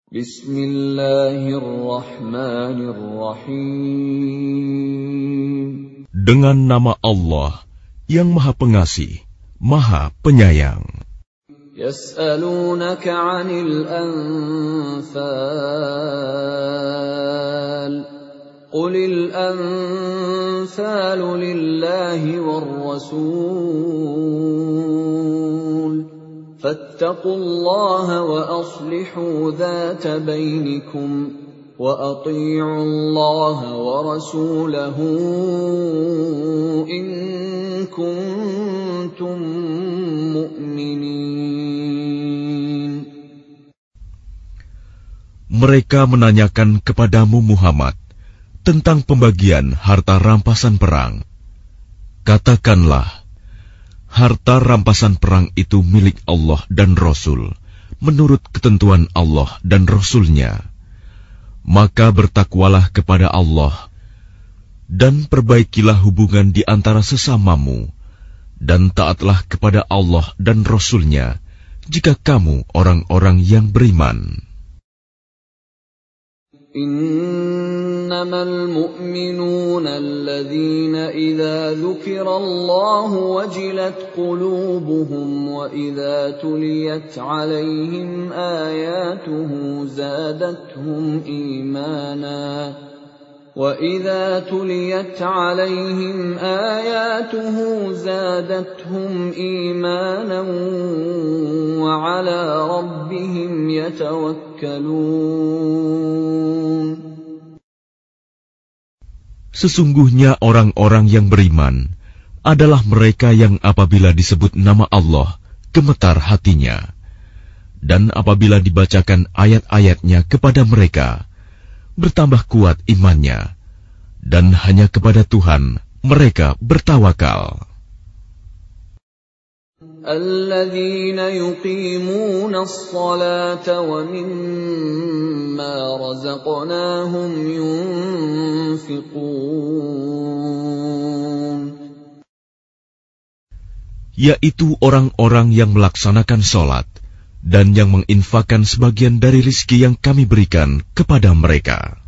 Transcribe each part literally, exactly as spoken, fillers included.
Bismillahirrahmanirrahim. Dengan nama Allah yang Maha Pengasih, Maha Penyayang. Yas'alunaka 'anil anfal. Qulil anfalu lillahi war rasul. Fattaqullaha wa aslihu dhata bainikum wa ati'u Allaha wa rasulahu in kuntum mu'minin. Mereka menanyakan kepadamu Muhammad tentang pembagian harta rampasan perang. Katakanlah, harta rampasan perang itu milik Allah dan Rasul, menurut ketentuan Allah dan Rasul-Nya. Maka bertakwalah kepada Allah, dan perbaikilah hubungan di antara sesamamu, dan taatlah kepada Allah dan Rasul-Nya, jika kamu orang-orang yang beriman. إنما المؤمنون الذين إذا ذكر الله وجلت قلوبهم وإذا تليت عليهم آياته زادتهم إيمانا وإذا تليت عليهم آياته زادتهم إيمانا وعلى ربهم يتوكلون. Sesungguhnya orang-orang yang beriman adalah mereka yang apabila disebut nama Allah, gemetar hatinya. Dan apabila dibacakan ayat-ayatnya kepada mereka, bertambah kuat imannya, dan hanya kepada Tuhan mereka bertawakal. الذين يقيمون الصلاة ومما رزقناهم ينفقون. Yaitu orang-orang yang melaksanakan sholat dan yang menginfakkan sebagian dari rizki yang kami berikan kepada mereka.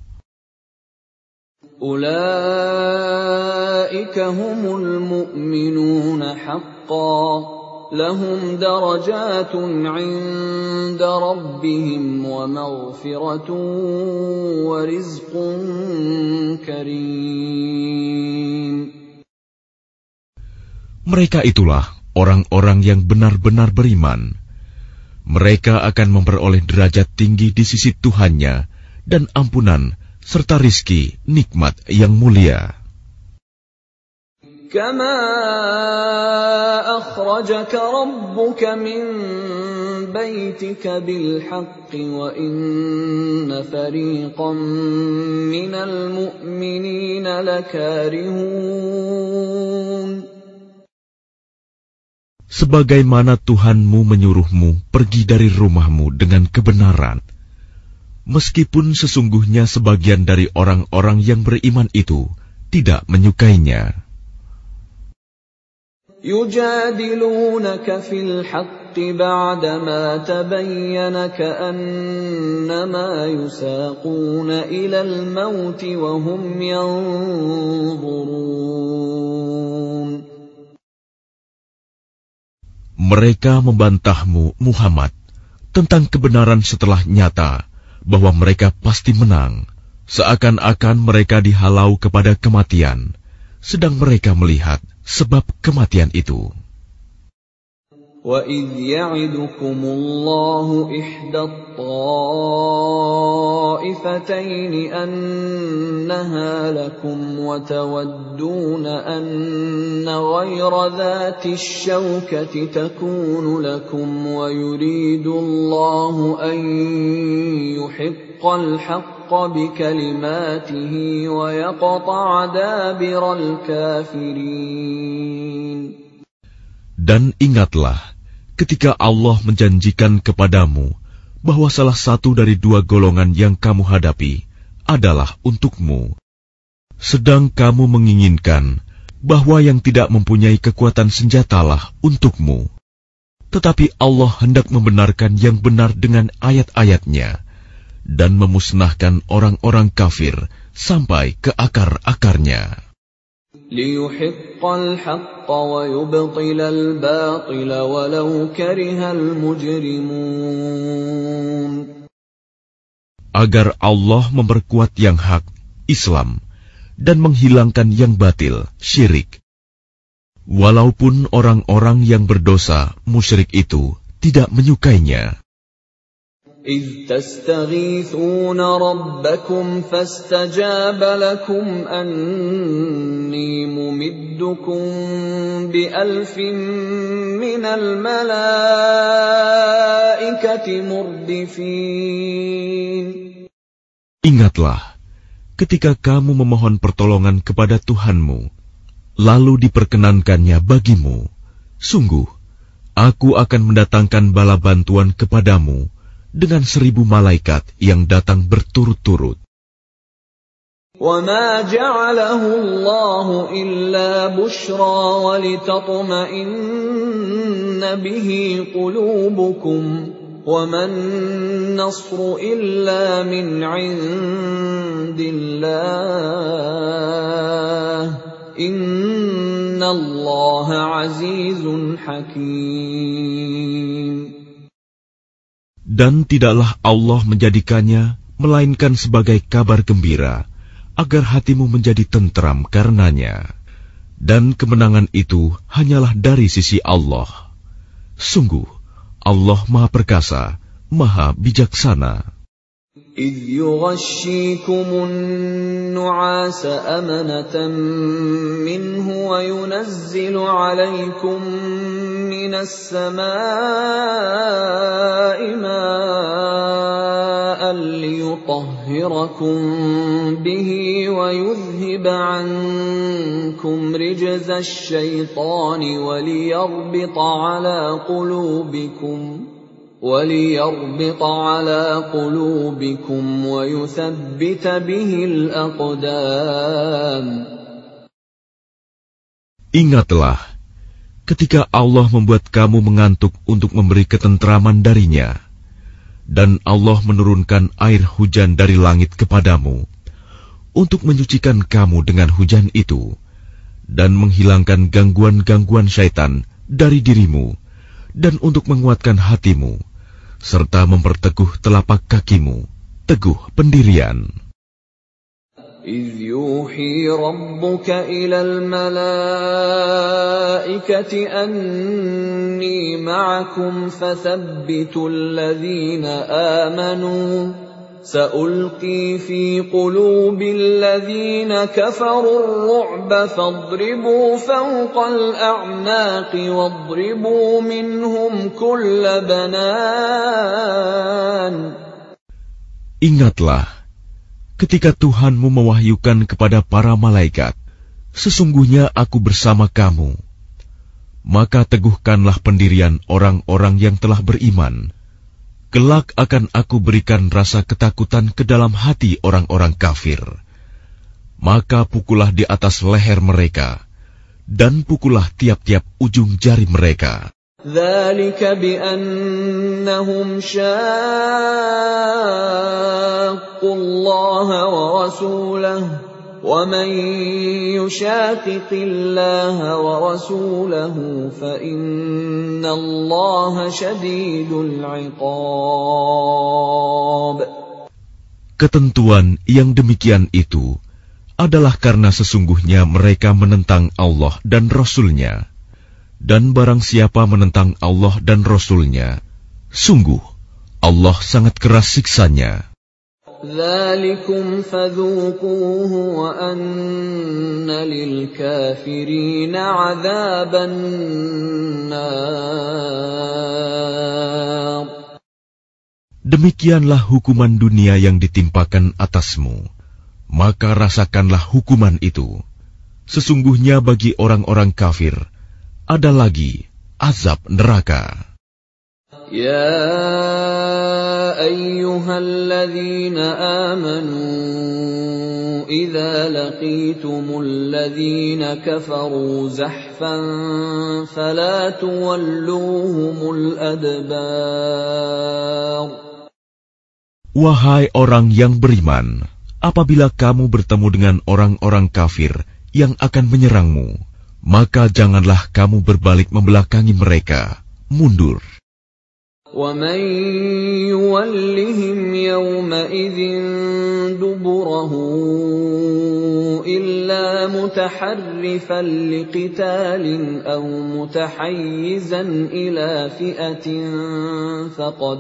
Ulaika humul mu'minuna haqqan. Lahum darajatun 'inda rabbihim wa maghfiratun wa rizqun karim. Mereka itulah orang-orang yang benar-benar beriman. Mereka akan memperoleh derajat tinggi di sisi Tuhannya dan ampunan serta rizki nikmat yang mulia. Kama akhrajaka rabbuka min baitika bil haqqi wa inna fariqan minal mu'minina lakarihun. Sebagaimana Tuhanmu menyuruhmu pergi dari rumahmu dengan kebenaran, meskipun sesungguhnya sebagian dari orang-orang yang beriman itu tidak menyukainya. Yujadilunaka fil haqqi ba'dama tabayyana ka'annama yusaquna ilal mauti wa hum yanzurun. Mereka membantahmu, Muhammad, tentang kebenaran setelah nyata bahwa mereka pasti menang, seakan-akan mereka dihalau kepada kematian, sedang mereka melihat sebab kematian itu. وَإِذْ يَعِدُكُمُ اللَّهُ إِحْدَى الطَّائِفَتَيْنِ أَنَّهَا لَكُمْ وَتَوَدُّونَ أَنَّ غَيْرَ ذَاتِ الشَّوْكَةِ تَكُونُ لَكُمْ وَيُرِيدُ اللَّهُ أَن يُحِقَّ الْحَقَّ بِكَلِمَاتِهِ وَيَقْطَعَ دَابِرَ الْكَافِرِينَ. Dan ingatlah ketika Allah menjanjikan kepadamu bahwa salah satu dari dua golongan yang kamu hadapi adalah untukmu, sedang kamu menginginkan bahwa yang tidak mempunyai kekuatan senjatalah untukmu. Tetapi Allah hendak membenarkan yang benar dengan ayat-ayatnya, dan memusnahkan orang-orang kafir sampai ke akar-akarnya. Liyuhiqqal haqqa wa yubtilal batila walau karihal mujrimun. Agar Allah memperkuat yang hak, Islam, dan menghilangkan yang batil, syirik. Walaupun orang-orang yang berdosa, musyrik itu, tidak menyukainya. إذ تستغيثون ربكم فاستجاب لكم أني ممدكم بألف من الملائكة مردفين. Ingatlah, ketika kamu memohon pertolongan kepada Tuhanmu, lalu diperkenankannya bagimu, sungguh, aku akan mendatangkan bala bantuan kepadamu dengan seribu malaikat yang datang berturut-turut. وَمَا جَعَلَهُ اللَّهُ إِلَّا بُشْرَى وَلِتَطْمَئِنَّ بِهِ قُلُوبُكُمْ وَمَا النَّصْرُ إِلَّا مِنْ عِندِ اللَّهِ إِنَّ اللَّهَ عَزِيزٌ حَكِيمٌ. Dan tidaklah Allah menjadikannya melainkan sebagai kabar gembira, agar hatimu menjadi tentram karenanya. Dan kemenangan itu hanyalah dari sisi Allah. Sungguh, Allah Maha Perkasa, Maha Bijaksana. إِذْ يُغَشِّيكُمُ النُّعَاسَ أَمَنَةً مِّنْهُ وَيُنَزِّلُ عَلَيْكُم مِّنَ السَّمَاءِ مَاءً لِّيُطَهِّرَكُم بِهِ وَيُذْهِبَ عَنكُمْ رِجْزَ الشَّيْطَانِ وَلِيَرْبِطَ عَلَىٰ قُلُوبِكُمْ وَلِيَرْبِطَ عَلَىٰ قُلُوبِكُمْ وَيُثَبِّتَ بِهِ الْأَقْدَامَ. Ingatlah, ketika Allah membuat kamu mengantuk untuk memberi ketentraman darinya, dan Allah menurunkan air hujan dari langit kepadamu, untuk menyucikan kamu dengan hujan itu, dan menghilangkan gangguan-gangguan syaitan dari dirimu, dan untuk menguatkan hatimu, serta memperteguh telapak kakimu, teguh pendirian. إِذْ يُوحِي رَبُّكَ إِلَى الْمَلَائِكَةِ أَنِّي مَعَكُمْ فَثَبِّتُوا الَّذِينَ آمَنُوا سألقي في قلوب الذين كفروا الرعب فاضربوا فوق الأعناق واضربوا منهم كل بنان. Ingatlah, ketika Tuhanmu mewahyukan kepada para malaikat, sesungguhnya aku bersama kamu. Maka teguhkanlah pendirian orang-orang yang telah beriman. Kelak akan aku berikan rasa ketakutan ke dalam hati orang-orang kafir. Maka pukullah di atas leher mereka, dan pukullah tiap-tiap ujung jari mereka. ذَلِكَ بِأَنَّهُمْ شَاقُّوا اللَّهَ وَرَسُولَهُ وَمَن يُشَاقِقِ اللَّهَ وَرَسُولَهُ فَإِنَّ اللَّهَ شَدِيدُ الْعِقَابِ. Ketentuan yang demikian itu adalah karena sesungguhnya mereka menentang Allah dan Rasul-Nya. Dan barang siapa menentang Allah dan Rasul-Nya, sungguh Allah sangat keras siksanya. ذَلِكُمْ فَذُوقُوهُ وَأَنَّ لِلْكَافِرِينَ عَذَابَ النَّارِ. Demikianlah hukuman dunia yang ditimpakan atasmu, maka rasakanlah hukuman itu. Sesungguhnya bagi orang-orang kafir ada lagi azab neraka. يا أيها الذين آمنوا إذا لقيتم الذين كفروا زحفا فلا تولوهم الأدبار. Wahai orang yang beriman, apabila kamu bertemu dengan orang-orang kafir yang akan menyerangmu, maka janganlah kamu berbalik membelakangi mereka, mundur. وَمَن يُوَلِّهِمْ يَوْمَئِذٍ دُبُرَهُ إِلَّا مُتَحَرِّفًا لِقِتَالٍ أَوْ مُتَحَيِّزًا إِلَى فِئَةٍ فَقَدْ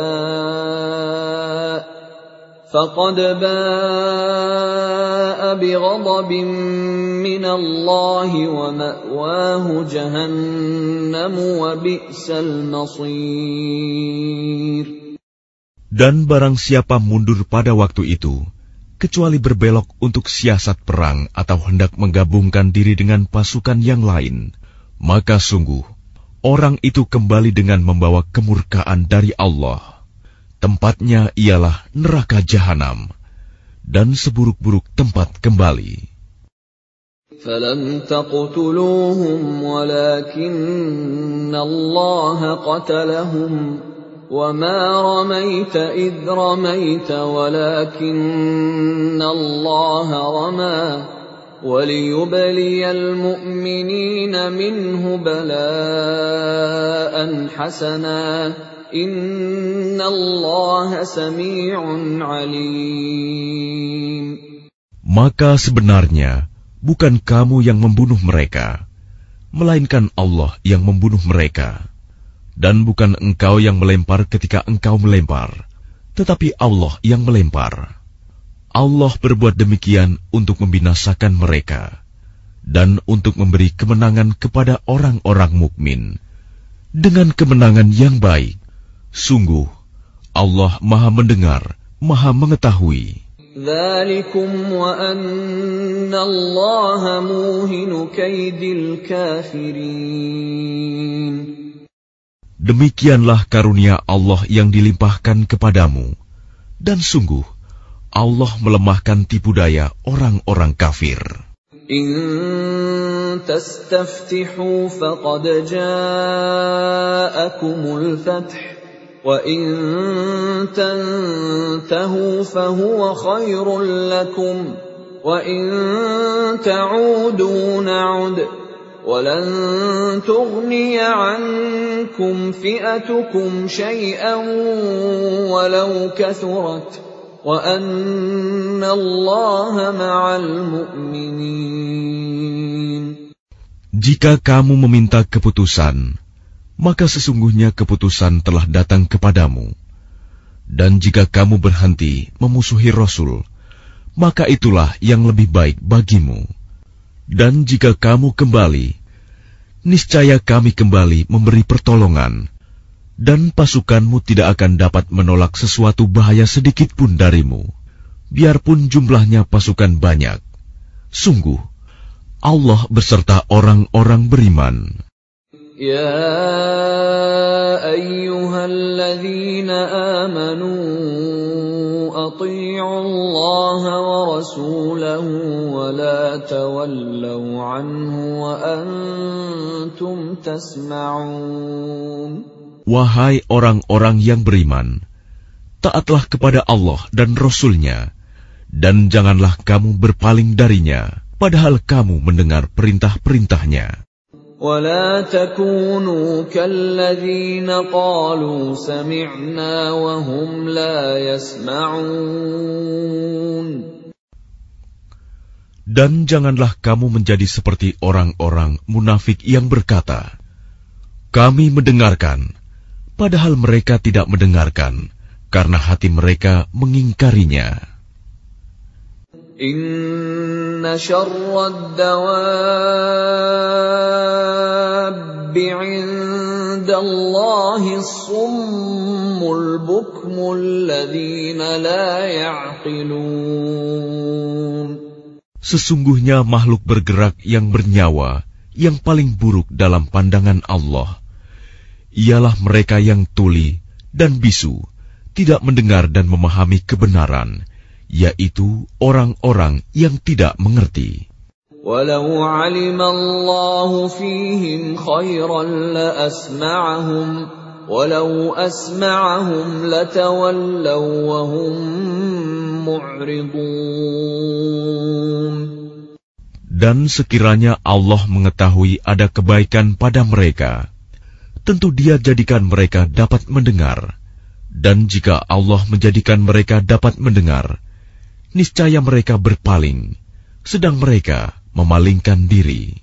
بَاءَ فَقَدْ بَاءَ بِغَضَبٍ مِّنَ اللَّهِ وَمَأْوَاهُ جَهَنَّمُ وَبِئْسَ الْمَصِيرُ. Dan barang siapa mundur pada waktu itu, kecuali berbelok untuk siasat perang atau hendak menggabungkan diri dengan pasukan yang lain, maka sungguh, orang itu kembali dengan membawa kemurkaan dari Allah. Tempatnya ialah neraka jahanam, dan seburuk-buruk tempat kembali. فَلَمْ تَقْتُلُوهُمْ وَلَكِنَّ اللَّهَ قَتَلَهُمْ وَمَا رَمَيْتَ إِذْ رَمَيْتَ وَلَكِنَّ اللَّهَ رَمَى وَلِيُبْلِيَ الْمُؤْمِنِينَ مِنْهُ بَلَاءً حَسَنًا Inna Allah sami'un alim. Maka sebenarnya bukan kamu yang membunuh mereka, melainkan Allah yang membunuh mereka. Dan bukan engkau yang melempar ketika engkau melempar, tetapi Allah yang melempar. Allah berbuat demikian untuk membinasakan mereka dan untuk memberi kemenangan kepada orang-orang mukmin dengan kemenangan yang baik. Sungguh, Allah Maha Mendengar, Maha Mengetahui. Dzalikum wa anna Allaha muhinu kaidil kafirin. Demikianlah karunia Allah yang dilimpahkan kepadamu, dan sungguh, Allah melemahkan tipu daya orang-orang kafir. In tastaftihu faqad ja'akumul fath. وَإِن تَنْتَهُوا فَهُوَ خَيْرٌ لَكُمْ وَإِن تَعُودُوا نَعُدْ وَلَنْ تُغْنِيَ عَنْكُمْ فِئَتُكُمْ شَيْئًا وَلَوْ كَثُرَتْ وَأَنَّ اللَّهَ مَعَ الْمُؤْمِنِينَ. Jika kamu meminta keputusan, maka sesungguhnya keputusan telah datang kepadamu. Dan jika kamu berhenti memusuhi Rasul, maka itulah yang lebih baik bagimu. Dan jika kamu kembali, niscaya kami kembali memberi pertolongan, dan pasukanmu tidak akan dapat menolak sesuatu bahaya sedikit pun darimu, biarpun jumlahnya pasukan banyak. Sungguh, Allah beserta orang-orang beriman. يا أيها الذين آمنوا أطيعوا الله ورسوله ولا تولوا عنه وأنتم تسمعون. Wahai orang-orang yang beriman, taatlah kepada Allah dan Rasul-Nya, dan janganlah kamu berpaling darinya, padahal kamu mendengar perintah-perintahnya. وَلَا تَكُونُوا كَالَّذِينَ قَالُوا سَمِعْنَا وَهُمْ لَا يَسْمَعُونَ. Dan janganlah kamu menjadi seperti orang-orang munafik yang berkata, kami mendengarkan, padahal mereka tidak mendengarkan, karena hati mereka mengingkarinya. Inna syarrad dawabbi 'indallahi as-summul bukmul ladzina la ya'qilun. Sesungguhnya makhluk bergerak yang bernyawa yang paling buruk dalam pandangan Allah ialah mereka yang tuli dan bisu, tidak mendengar dan memahami kebenaran, yaitu orang-orang yang tidak mengerti. Walau 'alima Allahu fihim khairan la asma'ahum ولو أسمعهم لتولوا وهم معرضون. Dan sekiranya Allah mengetahui ada kebaikan pada mereka, tentu Dia jadikan mereka dapat mendengar. Dan jika Allah menjadikan mereka dapat mendengar, niscaya mereka berpaling, sedang mereka memalingkan diri.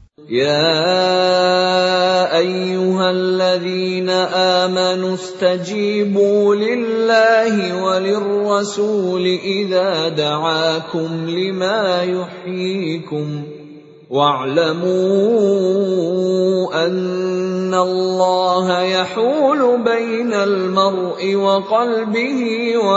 Ya ayyuhalladzina amanu istajibu lillahi walirrasuli idza da'akum lima yuhyikum wa'lamu anna Allaha yahulu bainal mar'i wa qalbihi wa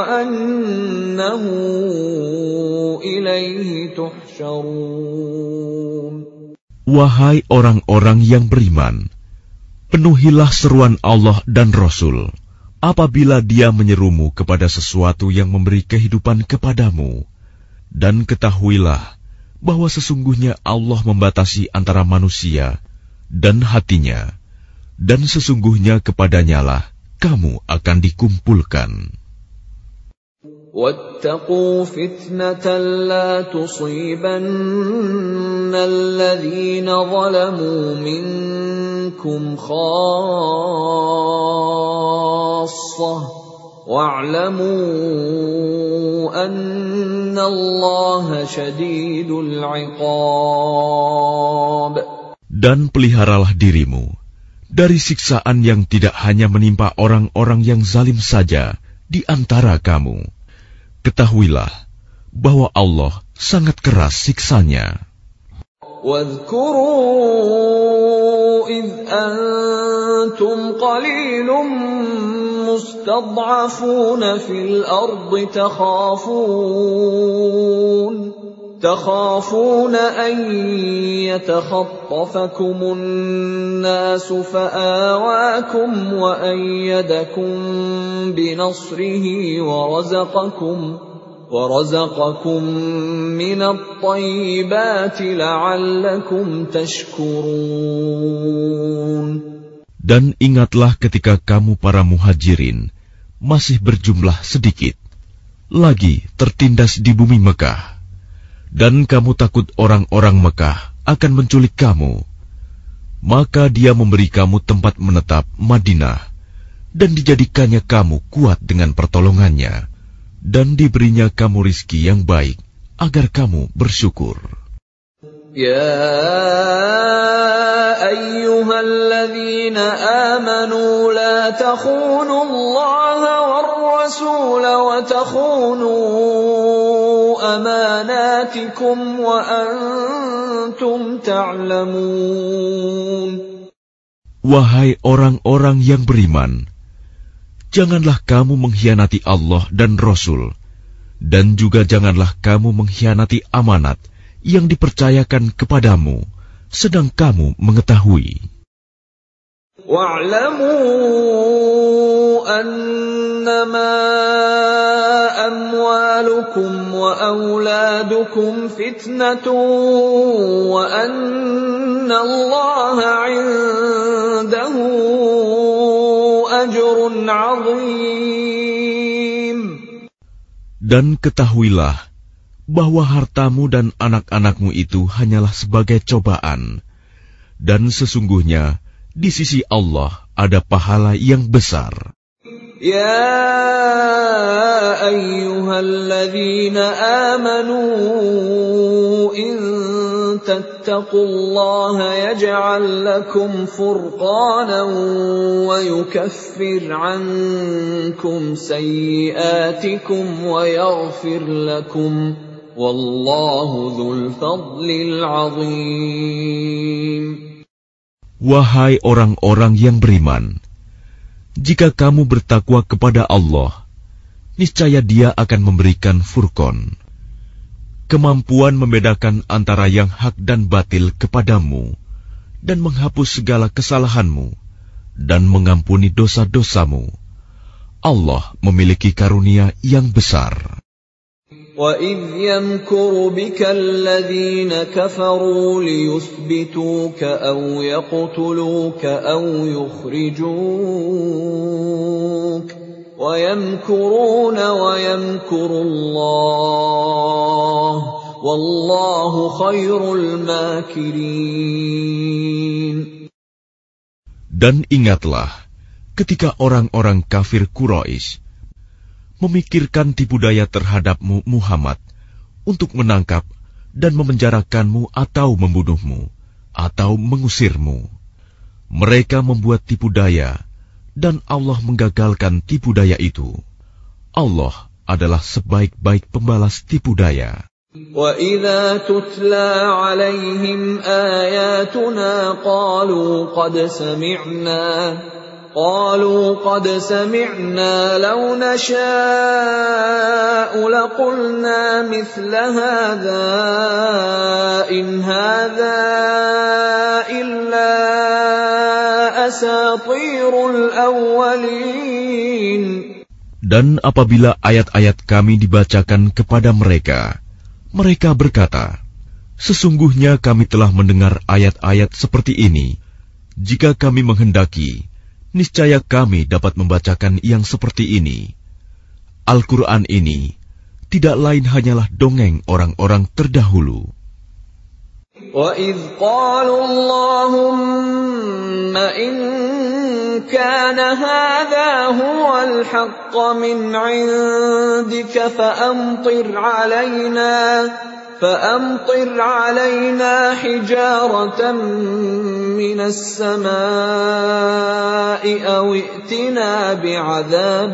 annahu ilaihi tuhsyarun. Wahai orang-orang yang beriman, penuhilah seruan Allah dan Rasul apabila Dia menyerumu kepada sesuatu yang memberi kehidupan kepadamu, dan ketahuilah bahwa sesungguhnya Allah membatasi antara manusia dan hatinya, dan sesungguhnya kepadanyalah kamu akan dikumpulkan. وَاتَّقُوا فِتْنَةً لَا تُصِيبَنَّ الَّذِينَ ظَلَمُوا مِنكُمْ خَاصَّةً وَاعْلَمُوا أَنَّ اللَّهَ شَدِيدُ الْعِقَابِ. Dan peliharalah dirimu dari siksaan yang tidak hanya menimpa orang-orang yang zalim saja di antara kamu. Ketahuilah bahwa Allah sangat keras siksanya. وَاذْكُرُوا إِذْ أَنْتُمْ قَلِيلٌ مُسْتَضْعَفُونَ فِي الْأَرْضِ تَخَافُونَ تَخَافُونَ أَنْ يَتَخَطَّفَكُمُ النَّاسُ فَآوَاكُمْ وَأَيَّدَكُمْ بِنَصْرِهِ وَرَزَقَكُمْ وَرَزَقَكُمْ مِنَ الطَّيِّبَاتِ لَعَلَّكُمْ تَشْكُرُونَ. Dan ingatlah ketika kamu para muhajirin masih berjumlah sedikit, lagi tertindas di bumi Mekah, dan kamu takut orang-orang Mekah akan menculik kamu, maka Dia memberi kamu tempat menetap Madinah, dan dijadikannya kamu kuat dengan pertolongannya, dan diberinya kamu rizki yang baik, agar kamu bersyukur. Ya ayyuhalladzina amanu la takhunu Allaha war rasul wa takhunu amanatikum wa antum ta'lamun. Wahai orang-orang yang beriman, janganlah kamu mengkhianati Allah dan Rasul, dan juga janganlah kamu mengkhianati amanat yang dipercayakan kepadamu, sedang kamu mengetahui. Wa'lamu annama amwalukum wa auladukum fitnatun wa anna Allaha 'indahu ajrun 'azim. Dan ketahuilah bahwa hartamu dan anak-anakmu itu hanyalah sebagai cobaan, dan sesungguhnya di sisi Allah ada pahala yang besar. Ya ayyuhalladzina amanu in tattaqullaha yaj'al lakum furqanan wa yukaffir 'ankum sayyi'atikum wa yaghfir lakum wallahu dzul fadlil 'azim. Wahai orang-orang yang beriman, jika kamu bertakwa kepada Allah, niscaya Dia akan memberikan furqan, kemampuan membedakan antara yang hak dan batil kepadamu, dan menghapus segala kesalahanmu, dan mengampuni dosa-dosamu. Allah memiliki karunia yang besar. وَإِذْ يَمْكُرُ بِكَ الَّذِينَ كَفَرُوا لِيُثْبِتُوكَ أَوْ يَقْتُلُوكَ أَوْ يُخْرِجُوكَ وَيَمْكُرُونَ وَيَمْكُرُ اللَّهُ وَاللَّهُ خَيْرُ الْمَاكِرِينَ. Dan ingatlah ketika orang-orang kafir Quraisy memikirkan tipu daya terhadapmu Muhammad untuk menangkap dan memenjarakanmu atau membunuhmu atau mengusirmu. Mereka membuat tipu daya dan Allah menggagalkan tipu daya itu. Allah adalah sebaik-baik pembalas tipu daya. وَإِذَا تُتْلَى عَلَيْهِمْ آيَاتُنَا قَالُوا قَدْ سَمِعْنَا قَالُوا قَدْ سَمِعْنَا لَوْ نَشَاءُ لَقُلْنَا مِثْلَ هَذَا إِنْ هَذَا إِلَّا أَسَاطِيرُ الْأَوَّلِينَ. Dan apabila ayat-ayat kami dibacakan kepada mereka, mereka berkata, sesungguhnya kami telah mendengar ayat-ayat seperti ini. Jika kami menghendaki, niscaya kami dapat membacakan yang seperti ini. Al-Quran ini tidak lain hanyalah dongeng orang-orang terdahulu. وَإِذْ قَالُوا اللَّهُمَّ إِنْ كَانَ هَذَا هُوَ الْحَقَّ مِنْ عِنْدِكَ فَأَمْطِرْ عَلَيْنَا فَأَمْطِرْ عَلَيْنَا حِجَارَةً مِنَ السَّمَاءِ أَوْ ائْتِنَا بِعَذَابٍ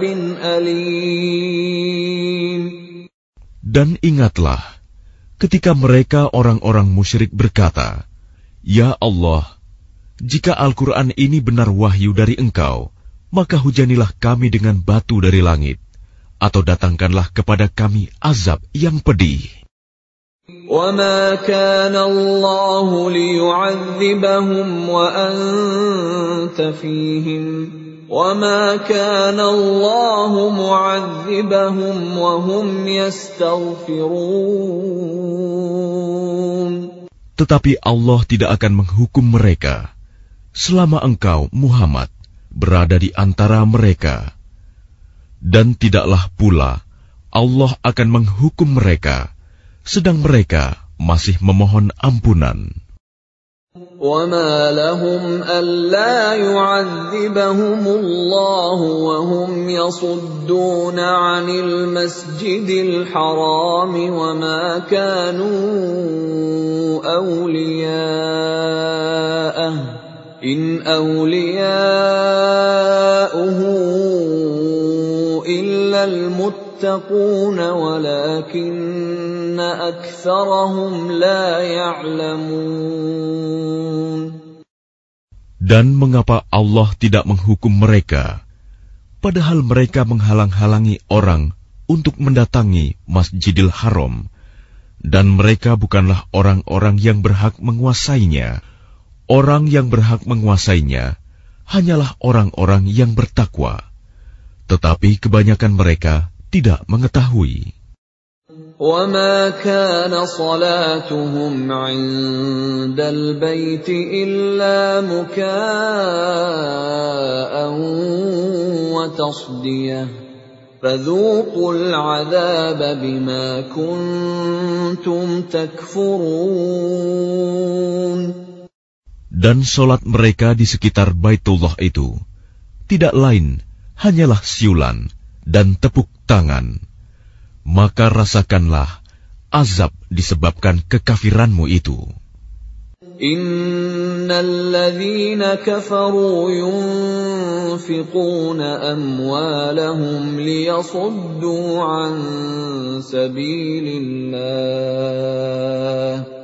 أَلِيمٍ. Dan ingatlah ketika mereka orang-orang musyrik berkata, Ya Allah, jika Al-Quran ini benar wahyu dari Engkau, maka hujanilah kami dengan batu dari langit, atau datangkanlah kepada kami azab yang pedih. وَمَا كَانَ اللَّهُ لِيُعَذِّبَهُمْ وَأَنْتَ فِيهِمْ وَمَا كَانَ اللَّهُ مُعَذِّبَهُمْ وَهُمْ يَسْتَغْفِرُونَ. Tetapi Allah tidak akan menghukum mereka selama engkau, Muhammad, berada di antara mereka. Dan tidaklah pula Allah akan menghukum mereka sedang mereka masih memohon ampunan. وَمَا لَهُمْ أَلَّا يُعَذِّبَهُمُ اللَّهُ وَهُمْ يَصُدُّونَ عَنِ الْمَسْجِدِ الْحَرَامِ وَمَا كَانُوا أَوْلِيَاءَهُ إِنْ أَوْلِيَاؤُهُ إِلَّا الْمُتَّقُونَ وَلَكِنَّ أَكْثَرَهُمْ لَا يَعْلَمُونَ. Dan mengapa Allah tidak menghukum mereka, padahal mereka menghalang-halangi orang untuk mendatangi Masjidil Haram, dan mereka bukanlah orang-orang yang berhak menguasainya. Orang yang berhak menguasainya hanyalah orang-orang yang bertakwa, tetapi kebanyakan mereka tidak mengetahui. وَمَا كَانَ صَلَاتُهُمْ عِندَ الْبَيْتِ إِلَّا مُكَاءً وَتَصْدِيَةً فَذُوقُوا الْعَذَابَ بِمَا كُنتُمْ تَكْفُرُونَ. Dan solat mereka di sekitar Baitullah itu tidak lain hanyalah siulan dan tepuk tangan. Maka rasakanlah azab disebabkan kekafiranmu itu. Innal ladzina kafaru yunfiquna amwalahum liyasuddu an sabilillah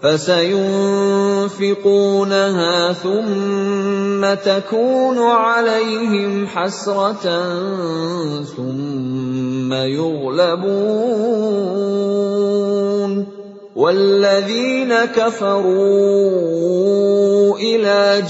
فَسَيُنْفِقُونَهَا ثُمَّ تَكُونُ عَلَيْهِمْ حَسْرَةً ثُمَّ يُغْلَبُونَ وَالَّذِينَ كَفَرُوا إِلَى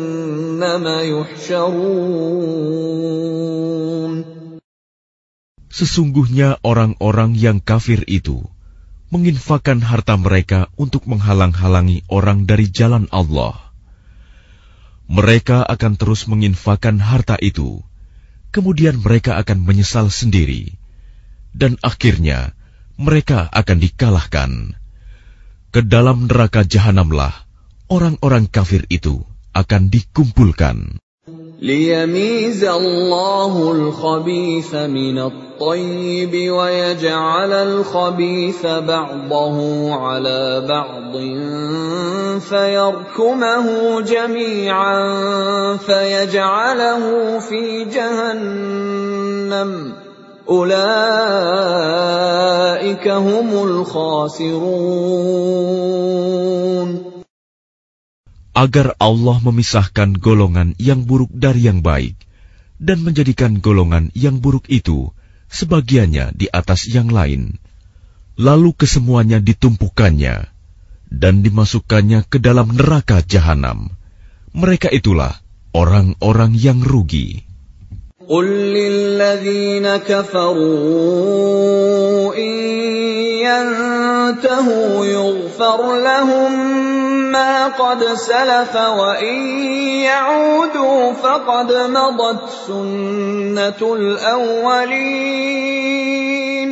جَهَنَّمَ يُحْشَرُونَ. Sesungguhnya orang-orang yang kafir itu menginfakkan harta mereka untuk menghalang-halangi orang dari jalan Allah. Mereka akan terus menginfakkan harta itu, kemudian mereka akan menyesal sendiri, dan akhirnya mereka akan dikalahkan. Ke dalam neraka jahanamlah orang-orang kafir itu akan dikumpulkan. لِيَمِيزَ اللَّهُ الْخَبِيثَ مِنَ الطَّيِّبِ وَيَجْعَلَ الْخَبِيثَ بَعْضَهُ عَلَى بَعْضٍ فَيَرْكُمَهُ جَمِيعًا فَيَجْعَلَهُ فِي جَهَنَّمَ أُولَئِكَ هُمُ الْخَاسِرُونَ. Agar Allah memisahkan golongan yang buruk dari yang baik, dan menjadikan golongan yang buruk itu sebagiannya di atas yang lain, lalu kesemuanya ditumpukannya dan dimasukkannya ke dalam neraka jahanam. Mereka itulah orang-orang yang rugi. قُلْ لِلَّذِينَ كَفَرُوا إِن يَنْتَهُوا يُغْفَرْ لَهُم مَّا قَدْ سَلَفَ وَإِن يَعُودُوا فَقَدْ مَضَتْ سُنَّةُ الْأَوَّلِينَ.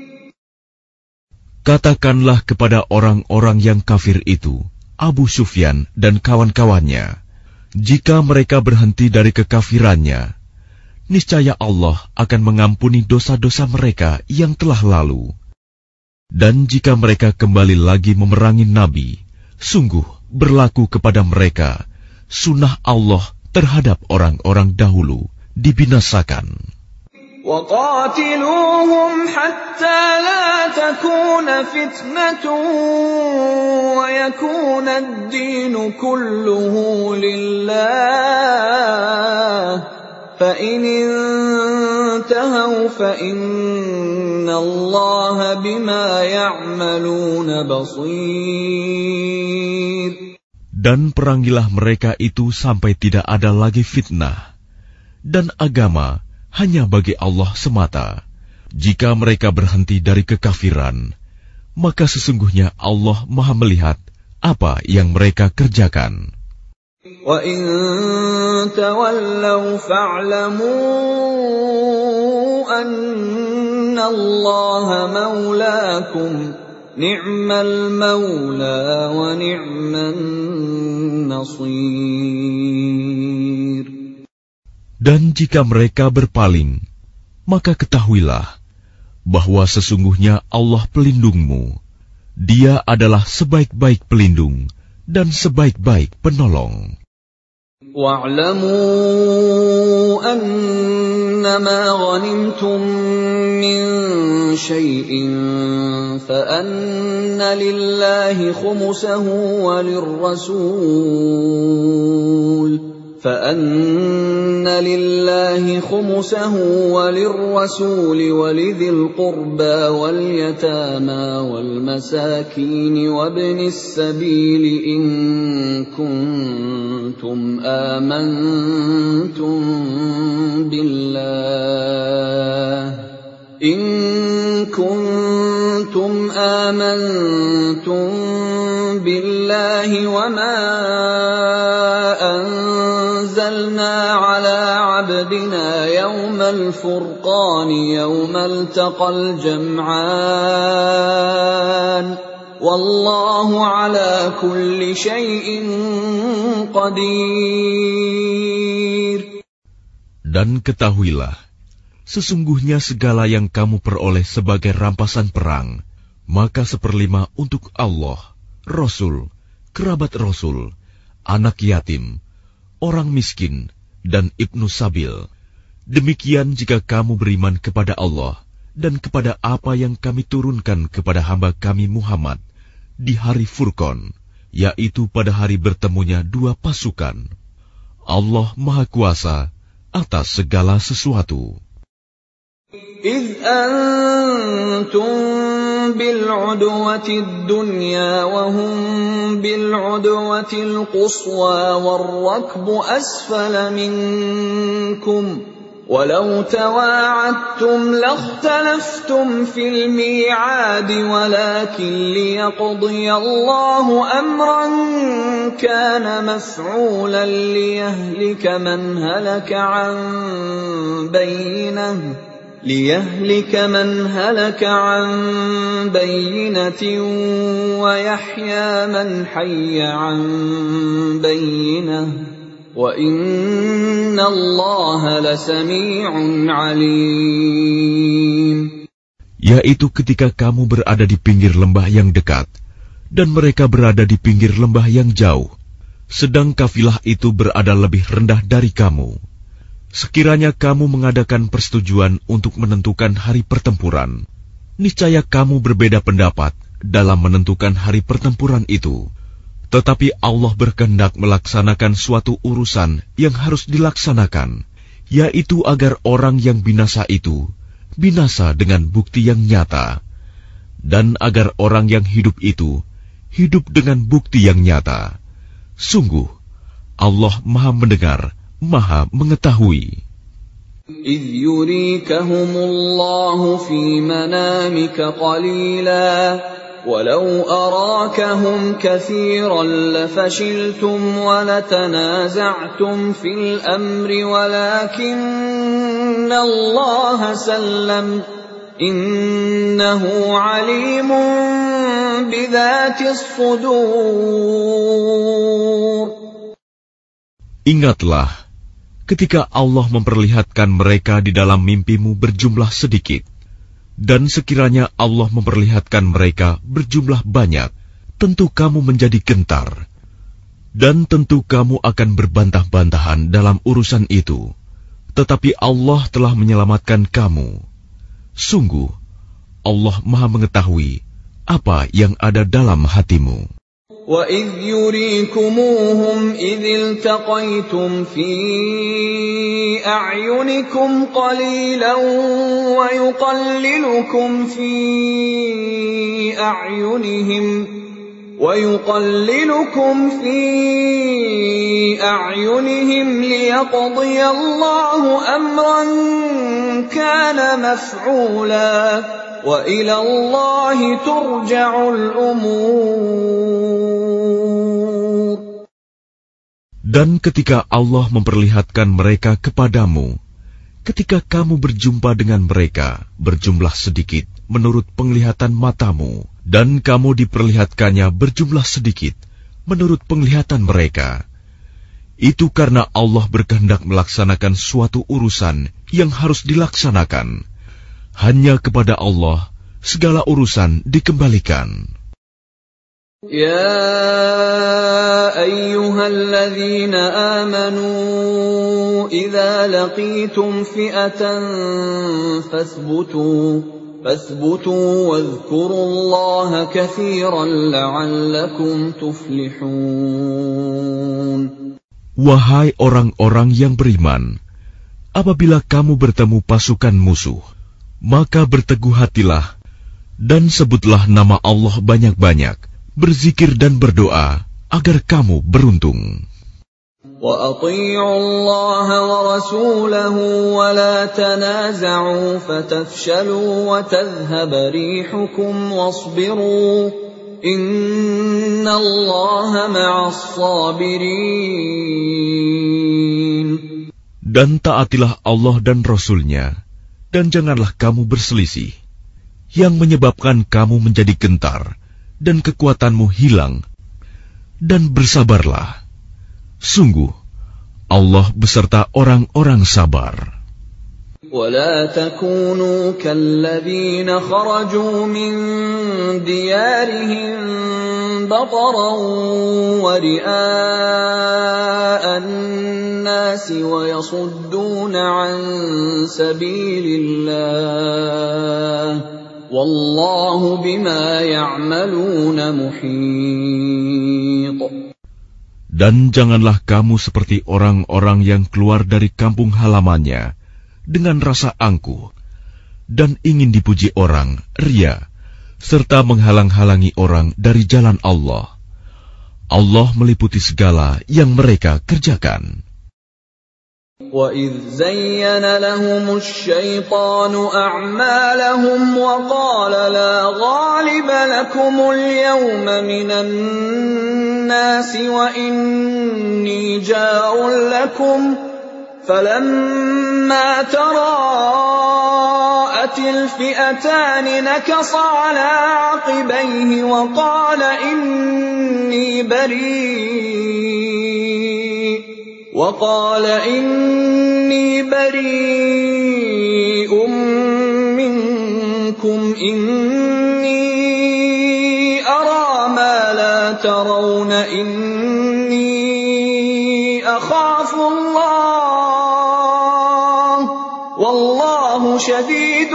Katakanlah kepada orang-orang yang kafir itu, Abu Sufyan dan kawan-kawannya, jika mereka berhenti dari kekafirannya, niscaya Allah akan mengampuni dosa-dosa mereka yang telah lalu. Dan jika mereka kembali lagi memerangi Nabi, sungguh berlaku kepada mereka sunnah Allah terhadap orang-orang dahulu dibinasakan. وَقَاتِلُوهُمْ حَتَّى لَا تَكُونَ فِتْنَةٌ وَيَكُونَ الدِّينُ كُلُّهُ لِلَّهِ فَإِنِ انتهوا فَإِنَّ اللَّهَ بِمَا يَعْمَلُونَ بَصِيرٌ. Dan perangilah mereka itu sampai tidak ada lagi fitnah, dan agama hanya bagi Allah semata. Jika mereka berhenti dari kekafiran, maka sesungguhnya Allah Maha melihat apa yang mereka kerjakan. وَإِن تَوَلَّوْا فَاعْلَمُوا أَنَّ اللَّهَ مَوْلَاكُمْ نِعْمَ الْمَوْلَى وَنِعْمَ النَّصِيرُ. Dan jika mereka berpaling, maka ketahuilah bahwa sesungguhnya Allah pelindungmu. Dia adalah sebaik-baik pelindung dan sebaik-baik penolong. وَاعْلَمُوا أَنَّمَا غَنِمْتُم مِّن شَيْءٍ فَأَنَّ لِلَّهِ خُمُسَهُ وَلِلرَّسُولِ فَأَنَّ لِلَّهِ خُمُسَهُ وَلِلرَّسُولِ وَلِذِي الْقُرْبَى وَالْيَتَامَى وَالْمَسَاكِينِ وَابْنِ السَّبِيلِ إِن كُنتُمْ آمَنتُم بِاللَّهِ إِن كُنتُمْ آمَنتُم بِاللَّهِ وَمَا أَنزَلْنَا عَلَى عَبْدِنَا يَوْمَ الْفُرْقَانِ يَوْمَ الْتَقَى الْجَمْعَانِ وَاللَّهُ عَلَى كُلِّ شَيْءٍ قَدِيرٌ. Dan ketahuilah, sesungguhnya segala yang kamu peroleh sebagai rampasan perang, maka seperlima untuk Allah, Rasul, kerabat Rasul, anak yatim, orang miskin, dan ibnu sabil. Demikian jika kamu beriman kepada Allah dan kepada apa yang kami turunkan kepada hamba kami Muhammad di hari Furqan, yaitu pada hari bertemunya dua pasukan. Allah Maha Kuasa atas segala sesuatu. إِذْ أَنْتُمْ بِالْعُدْوَةِ الدُّنْيَا وَهُمْ بِالْعُدْوَةِ الْقُصْوَى وَالرَّكْبُ أَسْفَلَ مِنْكُمْ ولو تواعدتم لاختلفتم في الميعاد ولكن ليقضي الله أمرا كان مفعولا ليهلك من هلك عن بينة ليهلك من هلك عن بينة ويحيى من حي عن بينة وَإِنَّ اللَّهَ لَسَمِيعٌ عَلِيمٌ. Yaitu ketika kamu berada di pinggir lembah yang dekat dan mereka berada di pinggir lembah yang jauh, sedang kafilah itu berada lebih rendah dari kamu. Sekiranya kamu mengadakan persetujuan untuk menentukan hari pertempuran, niscaya kamu berbeda pendapat dalam menentukan hari pertempuran itu. Tetapi Allah berkehendak melaksanakan suatu urusan yang harus dilaksanakan, yaitu agar orang yang binasa itu binasa dengan bukti yang nyata, dan agar orang yang hidup itu hidup dengan bukti yang nyata. Sungguh, Allah Maha Mendengar, Maha Mengetahui. إِذْ يُرِيكَهُمُ اللَّهُ فِي مَنَامِكَ قَلِيلًا وَلَوْ أَرَاكَهُمْ كَثِيرًا لَفَشِلْتُمْ وَلَتَنَازَعْتُمْ فِي الْأَمْرِ وَلَكِنَّ اللَّهَ سَلَّمَ إِنَّهُ عَلِيمٌ بِذَاتِ الصُّدُورِ. Ingatlah ketika Allah memperlihatkan mereka di dalam mimpimu berjumlah sedikit. Dan sekiranya Allah memperlihatkan mereka berjumlah banyak, tentu kamu menjadi gentar. Dan tentu kamu akan berbantah-bantahan dalam urusan itu. Tetapi Allah telah menyelamatkan kamu. Sungguh, Allah Maha Mengetahui apa yang ada dalam hatimu. وَإِذْ يُرِيكُمُوهُمْ إِذِ الْتَقَيْتُمْ فِي أَعْيُنِكُمْ قَلِيلًا وَيُقَلِّلُكُمْ فِي أَعْيُنِهِمْ وَيُقَلِّلُكُمْ فِي أَعْيُنِهِمْ لِيَقْضِيَ اللَّهُ أَمْرًا كَانَ مَفْعُولًا وَإِلَى اللَّهِ تُرْجَعُ الْأُمُورُ. Dan ketika Allah memperlihatkan mereka kepadamu, ketika kamu berjumpa dengan mereka berjumlah sedikit menurut penglihatan matamu, dan kamu diperlihatkannya berjumlah sedikit menurut penglihatan mereka, itu karena Allah berkehendak melaksanakan suatu urusan yang harus dilaksanakan. Hanya kepada Allah segala urusan dikembalikan. يا أيها الذين آمنوا إذا لقيتم فئة فاثبتوا فاثبتوا واذكروا الله كثيرا لعلكم تفلحون. Wahai orang-orang yang beriman, apabila kamu bertemu pasukan musuh, maka berteguh hatilah dan sebutlah nama Allah banyak-banyak, berzikir dan berdoa agar kamu beruntung. وَأَطِيعُوا اللَّهَ وَرَسُولَهُ وَلَا تَنَازَعُوا فَتَفْشَلُوا وَتَذْهَبَ رِيحُكُمْ وَاصْبِرُوا إِنَّ اللَّهَ مَعَ الصَّابِرِينَ. Dan taatilah Allah dan Rasul-Nya, dan janganlah kamu berselisih, yang menyebabkan kamu menjadi gentar dan kekuatanmu hilang, dan bersabarlah. Sungguh, Allah beserta orang-orang sabar. وَلَا تَكُونُوا كَالَّذِينَ خَرَجُوا مِنْ دِيَارِهِمْ بَطَرًا وَرِئَاءَ النَّاسِ وَيَصُدُّونَ عَنْ سَبِيلِ اللَّهِ وَاللَّهُ بِمَا يَعْمَلُونَ مُحِيطٌ. Dan janganlah kamu seperti orang-orang yang keluar dari kampung halamannya dengan rasa angkuh dan ingin dipuji orang, ria, serta menghalang-halangi orang dari jalan Allah. Allah meliputi segala yang mereka kerjakan. وَإِذْ زَيَّنَ لَهُمُ الشَّيْطَانُ أَعْمَالَهُمْ وَقَالَ لَا غَالِبَ لَكُمُ الْيَوْمَ مِنَ النَّاسِ وَإِنِّي جَارٌ لَكُمْ فَلَمَّا تَرَاءَتِ الْفِئَتَانِ نَكَصَ عَلَى عَقِبَيْهِ وَقَالَ إِنِّي بَرِيءٌ وقال إني بريء منكم إني أرى ما لا ترون إني أخاف الله والله شديد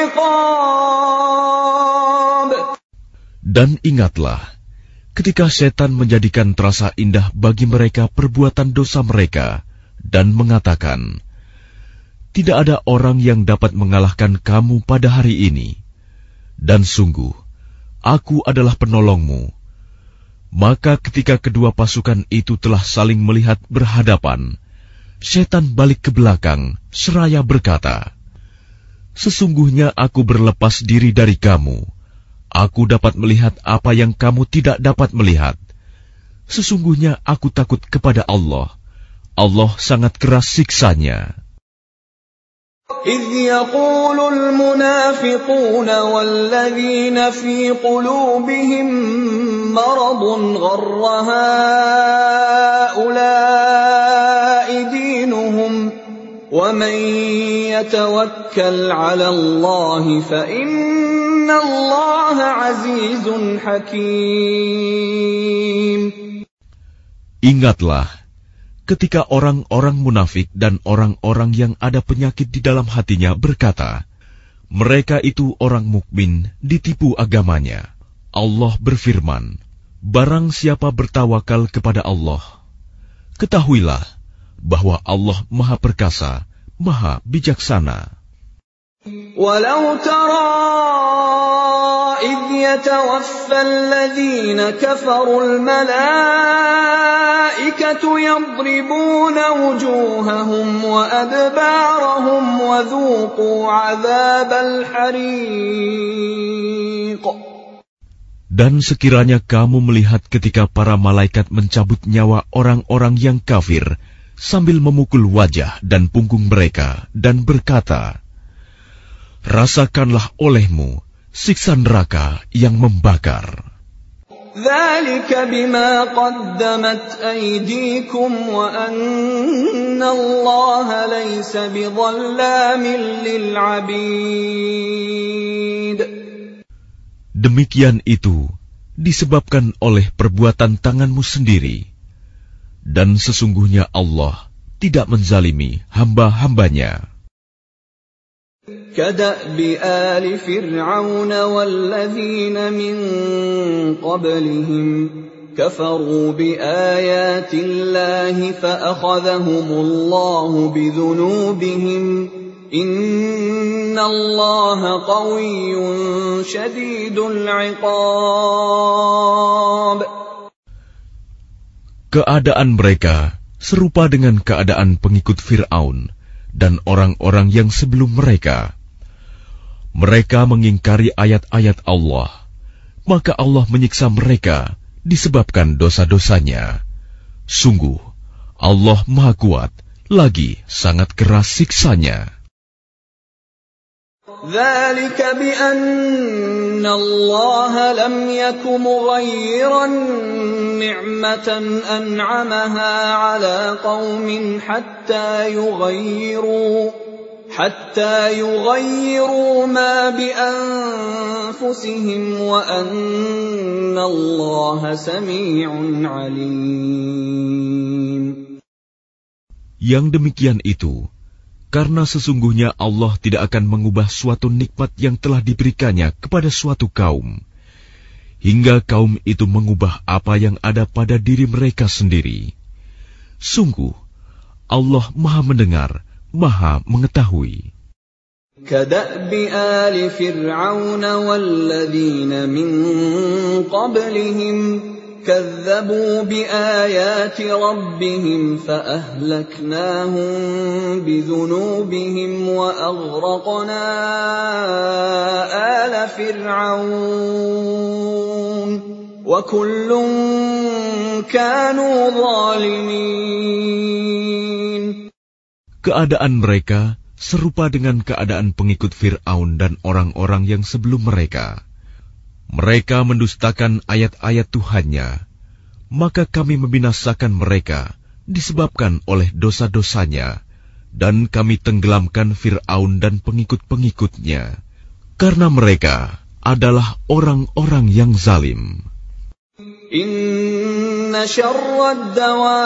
العقاب. Dan ingatlah, ketika setan menjadikan terasa indah bagi mereka perbuatan dosa mereka dan mengatakan, tidak ada orang yang dapat mengalahkan kamu pada hari ini. Dan sungguh, aku adalah penolongmu. Maka ketika kedua pasukan itu telah saling melihat berhadapan, setan balik ke belakang seraya berkata, sesungguhnya aku berlepas diri dari kamu. Aku dapat melihat apa yang kamu tidak dapat melihat. Sesungguhnya aku takut kepada Allah. Allah sangat keras siksanya. إِذْ يَقُولُ الْمُنَافِقُونَ وَالَّذِينَ فِي قُلُوبِهِم مَّرَضٌ غَرَّ هَٰؤُلَاءِ دِينُهُمْ وَمَن يَتَوَكَّلْ عَلَى اللَّهِ فَإِنَّ اللَّهَ عَزِيزٌ حَكِيمٌ. Ingatlah ketika orang-orang munafik dan orang-orang yang ada penyakit di dalam hatinya berkata, mereka itu orang mukmin ditipu agamanya. Allah berfirman, barang siapa bertawakal kepada Allah, ketahuilah bahwa Allah Maha Perkasa, Maha Bijaksana. Walau tara idh yatawaffa alladhina kafaru al-malaikatu yadribuna wujuhahum wa adbarahum wa dhuqu 'adzabal hariq. Dan sekiranya kamu melihat ketika para malaikat mencabut nyawa orang-orang yang kafir sambil memukul wajah dan punggung mereka dan berkata, rasakanlah olehmu siksa neraka yang membakar. Dzalika bima qaddamat aydikum wa anna Allaha laysa bidhallamin lil 'abid. Demikian itu disebabkan oleh perbuatan tanganmu sendiri, dan sesungguhnya Allah tidak menzalimi hamba-hambanya. كَدَأْبِ آلِ فِرْعَوْنَ وَالَّذِينَ مِن قَبْلِهِمْ كَفَرُوا بِآيَاتِ اللَّهِ فَأَخَذَهُمُ اللَّهُ بِذُنُوبِهِمْ إِنَّ اللَّهَ قَوِيٌّ شَدِيدُ الْعِقَابِ. Keadaan mereka serupa dengan keadaan pengikut Fir'aun dan orang-orang yang sebelum mereka. Mereka mengingkari ayat-ayat Allah, maka Allah menyiksa mereka disebabkan dosa-dosanya. Sungguh, Allah Maha Kuat, lagi sangat keras siksanya. ذَلِكَ بِأَنَّ اللَّهَ لَمْ يَكُ مُغَيِّرًا نِعْمَةً أَنْعَمَهَا عَلَى قَوْمٍ حَتَّى يُغَيِّرُوا حَتَّى يُغَيِّرُوا مَا بِأَنفُسِهِمْ وَأَنَّ اللَّهَ سَمِيعٌ عَلِيمٌ. Yang demikian itu karena sesungguhnya Allah tidak akan mengubah suatu nikmat yang telah diberikannya kepada suatu kaum, hingga kaum itu mengubah apa yang ada pada diri mereka sendiri. Sungguh, Allah Maha Mendengar, Maha Mengetahui. كَدَأْبِ آلِ فِرْعَوْنَ وَالَّذِينَ مِن قَبْلِهِمْ كذبوا بآيات ربهم فأهلكناهم بذنوبهم وأغرقنا آل فرعون وكل كانوا ظالمين. Keadaan mereka serupa dengan keadaan pengikut Fir'aun dan orang-orang yang sebelum mereka. Mereka mendustakan ayat-ayat Tuhannya, maka kami membinasakan mereka disebabkan oleh dosa-dosanya, dan kami tenggelamkan Fir'aun dan pengikut-pengikutnya, karena mereka adalah orang-orang yang zalim. Inna syarrad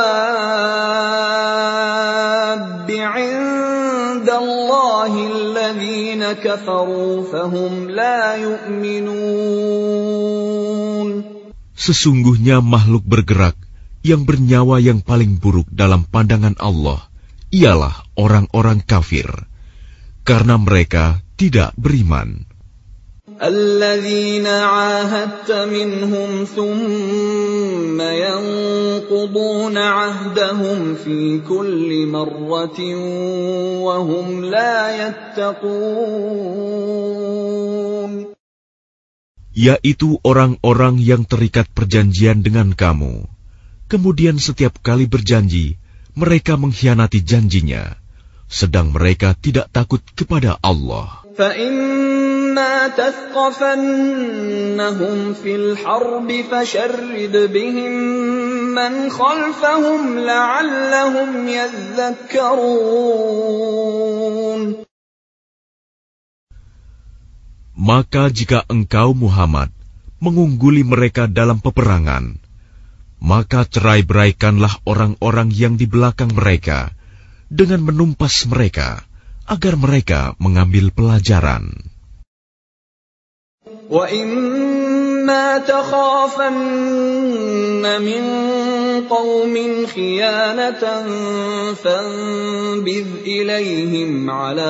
dawabbi 'indallahi alladhina kafaru fahum la yu'minun. Sesungguhnya makhluk bergerak yang bernyawa yang paling buruk dalam pandangan Allah ialah orang-orang kafir, karena mereka tidak beriman. الذين عاهدت منهم ثم ينقضون عهدهم في كل مرة وهم لا يتقون. Yaitu orang-orang yang terikat perjanjian dengan kamu, kemudian setiap kali berjanji mereka mengkhianati janjinya, sedang mereka tidak takut kepada Allah. فَإِمَّا تَثْقَفَنَّهُمْ فِي الْحَرْبِ فَشَرِّدْ بِهِمْ مَنْ خَلْفَهُمْ لَعَلَّهُمْ يَذَّكَّرُونَ. Maka jika engkau Muhammad mengungguli mereka dalam peperangan, maka cerai-beraikanlah orang-orang yang di belakang mereka dengan menumpas mereka, agar mereka mengambil pelajaran. وَإِمَّا تَخَافَنَّ مِنْ قَوْمٍ خِيَانَةً فَانبِذْ إِلَيْهِمْ عَلَى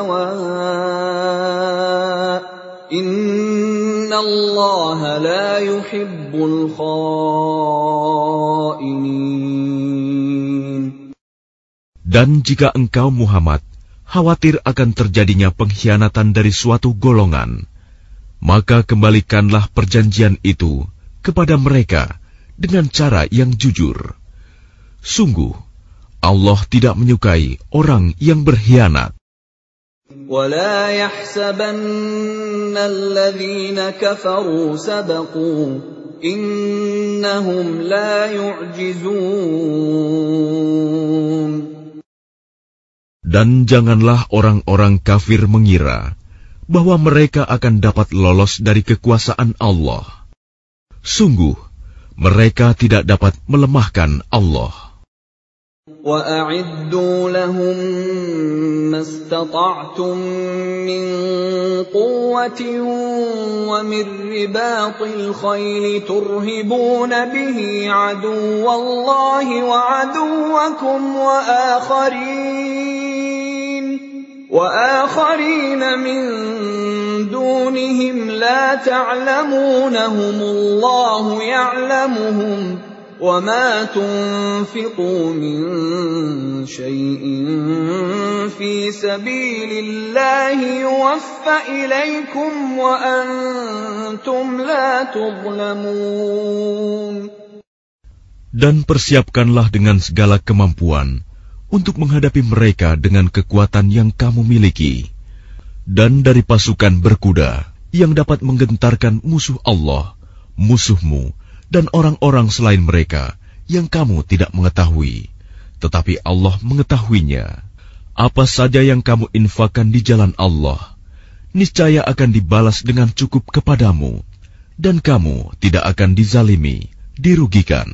سَوَاءٍ إِنَّ اللَّهَ لَا يُحِبُّ الْخَائِنِينَ. Dan jika engkau Muhammad khawatir akan terjadinya pengkhianatan dari suatu golongan, maka kembalikanlah perjanjian itu kepada mereka dengan cara yang jujur. Sungguh, Allah tidak menyukai orang yang berkhianat. وَلَا يَحْسَبَنَّ الَّذِينَ كَفَرُوا سَبَقُوا إِنَّهُمْ لَا يُعْجِزُونَ. Dan janganlah orang-orang kafir mengira bahwa mereka akan dapat lolos dari kekuasaan Allah. Sungguh, mereka tidak dapat melemahkan Allah. وَأَعِدُّوا لَهُم مَّا اسْتَطَعْتُم مِّن قُوَّةٍ وَمِن رِّبَاطِ الْخَيْلِ تُرْهِبُونَ بِهِ عَدُوَّ اللَّهِ وَعَدُوَّكُمْ وَآخَرِينَ وَآخَرِينَ مِن دُونِهِمْ لَا تَعْلَمُونَهُمُ اللَّهُ يَعْلَمُهُمْ وَمَا تُنفِقُوا مِن شَيْءٍ فِي سَبِيلِ اللَّهِ يُوَفَّ إِلَيْكُمْ وَأَنْتُمْ لَا تُظْلَمُونَ. Dan persiapkanlah dengan segala kemampuan untuk menghadapi mereka dengan kekuatan yang kamu miliki, dan dari pasukan berkuda yang dapat menggentarkan musuh Allah, musuhmu, dan orang-orang selain mereka yang kamu tidak mengetahui, tetapi Allah mengetahuinya. Apa saja yang kamu infakkan di jalan Allah, niscaya akan dibalas dengan cukup kepadamu, dan kamu tidak akan dizalimi, dirugikan.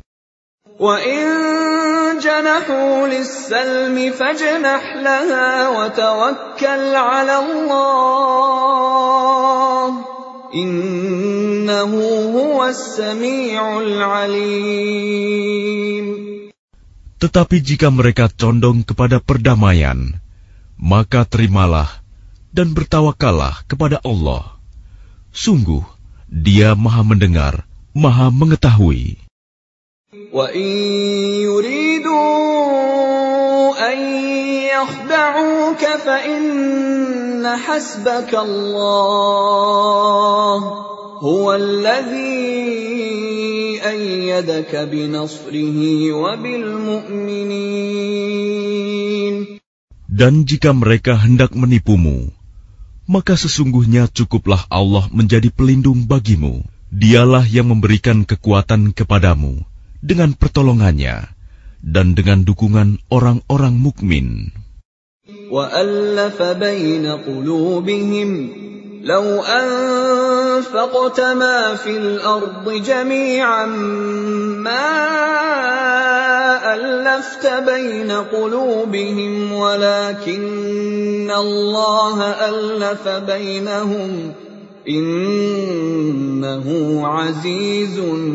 وَإِن جَنَحُوا لِلسَّلْمِ فَاجْنَحْ لَهَا وَتَوَكَّلْ عَلَى اللَّهِ إِنَّهُ هُوَ السَّمِيعُ الْعَلِيمُ. Tetapi jika mereka condong kepada perdamaian, maka terimalah dan bertawakallah kepada Allah. Sungguh, Dia Maha mendengar, Maha Mengetahui. وَإِن يُرِيدُوا أَن يَخْدَعُوكَ فَإِنَّ حَسْبَكَ اللَّهُ هُوَ الَّذِي أَيَّدَكَ بِنَصْرِهِ وَبِالْمُؤْمِنِينَ. Dan jika mereka hendak menipumu, maka sesungguhnya cukuplah Allah menjadi pelindung bagimu. Dialah yang memberikan kekuatan kepadamu dengan pertolongannya dan dengan dukungan orang-orang mukmin. وَأَلَّفَ بَيْنَ قُلُوبِهِمْ لَوْ أَنفَقْتَ مَا فِي الْأَرْضِ جَمِيعًا مَا أَلَّفْتَ بَيْنَ قُلُوبِهِمْ وَلَكِنَّ اللَّهَ أَلَّفَ بَيْنَهُمْ إِنَّهُ عَزِيزٌ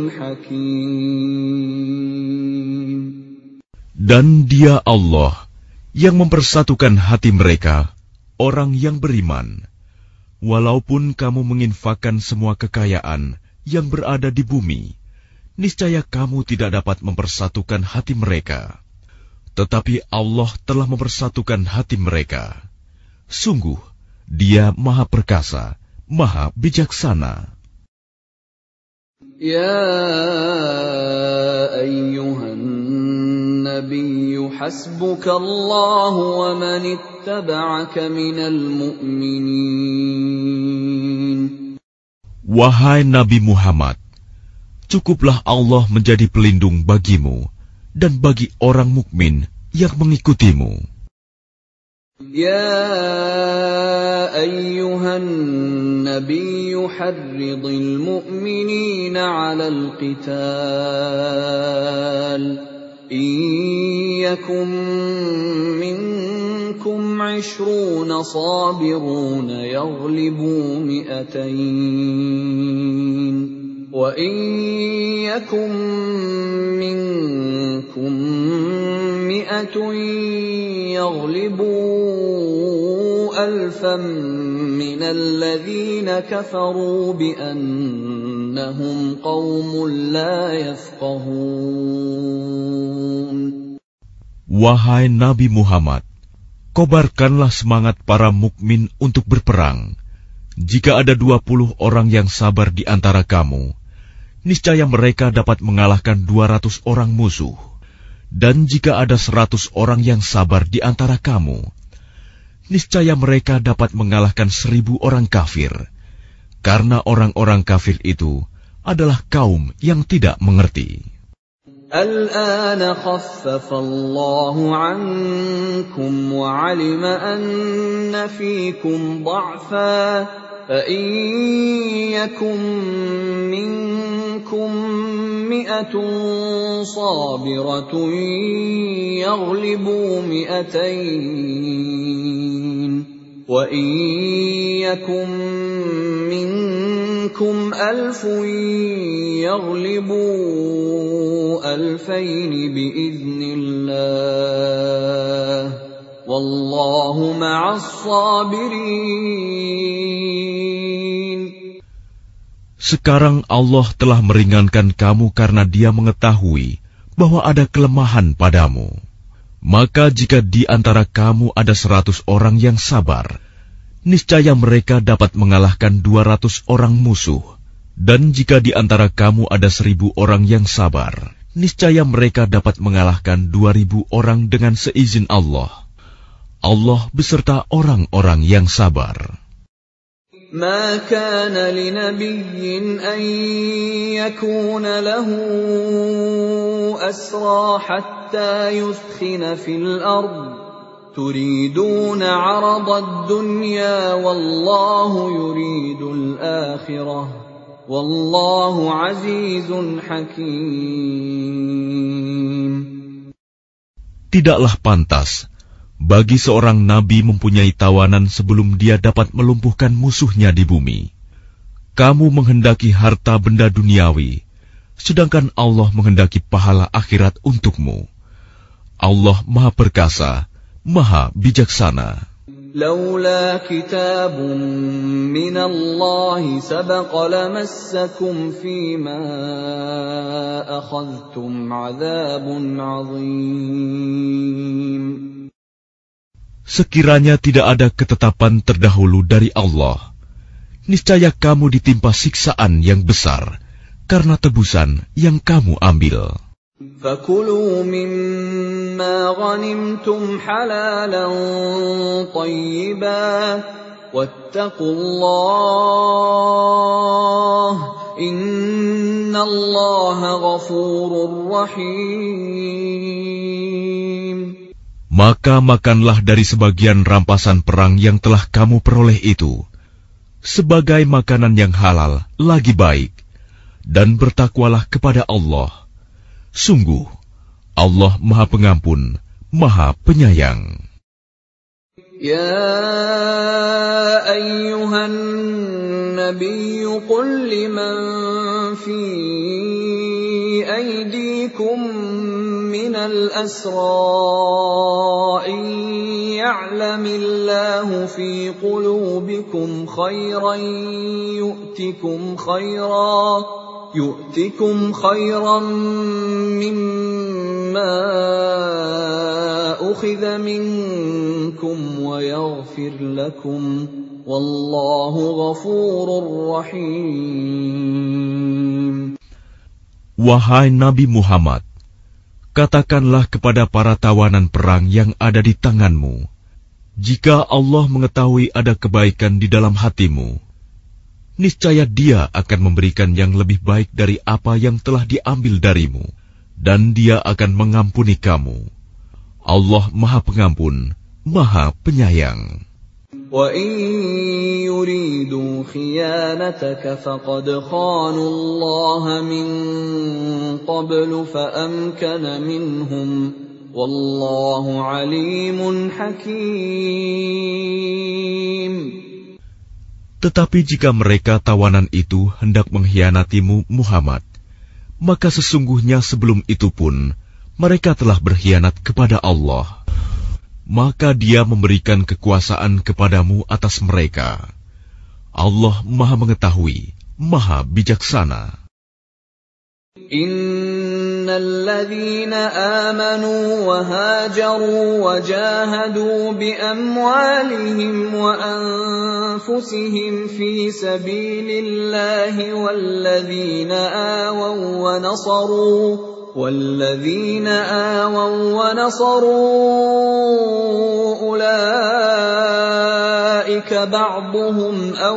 حَكِيمٌ. Dan Dia Allah yang mempersatukan hati mereka, orang yang beriman. Walaupun kamu menginfakkan semua kekayaan yang berada di bumi, niscaya kamu tidak dapat mempersatukan hati mereka. Tetapi Allah telah mempersatukan hati mereka. Sungguh, Dia Maha Perkasa, Maha Bijaksana. Ya ayyuhan nabiyyu hasbukallahu wa man ittaba'aka minal mu'minin. Wahai Nabi Muhammad, cukuplah Allah menjadi pelindung bagimu dan bagi orang mukmin yang mengikutimu. Ya ayyuhan nabiyyu harridil mu'minina 'alal qital. In yakum minkum 'ishruna sabiruna yaghlibu mi'atayn. Wa in yakum minkum mi'atun yaghlibu alfan minal ladzina kafaru bi'annahum qaumun la yafqahun. Wahai Nabi Muhammad, kobarkanlah semangat para mukmin untuk berperang. Jika ada dua puluh orang yang sabar di antara kamu, niscaya mereka dapat mengalahkan dua ratus orang musuh. Dan jika ada seratus orang yang sabar di antara kamu, niscaya mereka dapat mengalahkan seribu orang kafir. Karena orang-orang kafir itu adalah kaum yang tidak mengerti. Al-ana khaffafa Allahu 'ankum wa 'alima anna fiikum dha'fa fa-in yakum minkum mi'atun sabiratun yaghlibu mi'atayn wa in yakum minkum alfun yaghlibu alfayn bi'iznillah wallahu ma'as sabirin. Sekarang Allah telah meringankan kamu karena Dia mengetahui bahwa ada kelemahan padamu. Maka jika di antara kamu ada seratus orang yang sabar, niscaya mereka dapat mengalahkan dua ratus orang musuh. Dan jika di antara kamu ada seribu orang yang sabar, niscaya mereka dapat mengalahkan dua ribu orang dengan seizin Allah. Allah beserta orang-orang yang sabar. ما كان لنبي أن يكون له أسرى حتى يثخن في الأرض تريدون عرض الدنيا والله يريد الآخرة والله عزيز حكيم. Tidaklah pantas bagi seorang nabi mempunyai tawanan sebelum dia dapat melumpuhkan musuhnya di bumi. Kamu menghendaki harta benda duniawi, sedangkan Allah menghendaki pahala akhirat untukmu. Allah Maha Perkasa, Maha Bijaksana. لولا كتاب من الله سبق لمسكم فيما أخذتم عذاب عظيم. Sekiranya tidak ada ketetapan terdahulu dari Allah, niscaya kamu ditimpa siksaan yang besar karena tebusan yang kamu ambil. فَكُلُوا مِمَّا غَنِمْتُمْ حَلَالًا طَيِّبًا وَاتَّقُوا اللَّهَ إِنَّ اللَّهَ غَفُورٌ رَّحِيمٌ. Maka makanlah dari sebagian rampasan perang yang telah kamu peroleh itu, sebagai makanan yang halal lagi baik, dan bertakwalah kepada Allah. Sungguh, Allah Maha Pengampun, Maha Penyayang. Ya ayyuhan nabiy qul liman fi aydikum minal asra in ya'lamillahu fi qulubikum khayran yu'tikum khayran يؤتكم خيرا مما أخذ منكم ويغفر لكم والله غفور رحيم. Wahai Nabi Muhammad, katakanlah kepada para tawanan perang yang ada di tanganmu, jika Allah mengetahui ada kebaikan di dalam hatimu, niscaya Dia akan memberikan yang lebih baik dari apa yang telah diambil darimu, dan Dia akan mengampuni kamu. Allah Maha Pengampun, Maha Penyayang. وَإِن يُرِيدُوا خِيَانَتَكَ فَقَدْ خَانُوا اللَّهَ مِن قَبْلُ فَأَمْكَنَ مِنْهُمْ وَاللَّهُ عَلِيمٌ حَكِيمٌ. Tetapi jika mereka tawanan itu hendak mengkhianatimu Muhammad, maka sesungguhnya sebelum itu pun mereka telah berkhianat kepada Allah. Maka Dia memberikan kekuasaan kepadamu atas mereka. Allah Maha Mengetahui, Maha Bijaksana. Innal ladzina amanu wa hajaru wa jahadu bi amwalihim wa anfusihim fi sabilillahi wal ladzina awaw wa nasaru والذين آووا ونصروا أولئك بعضهم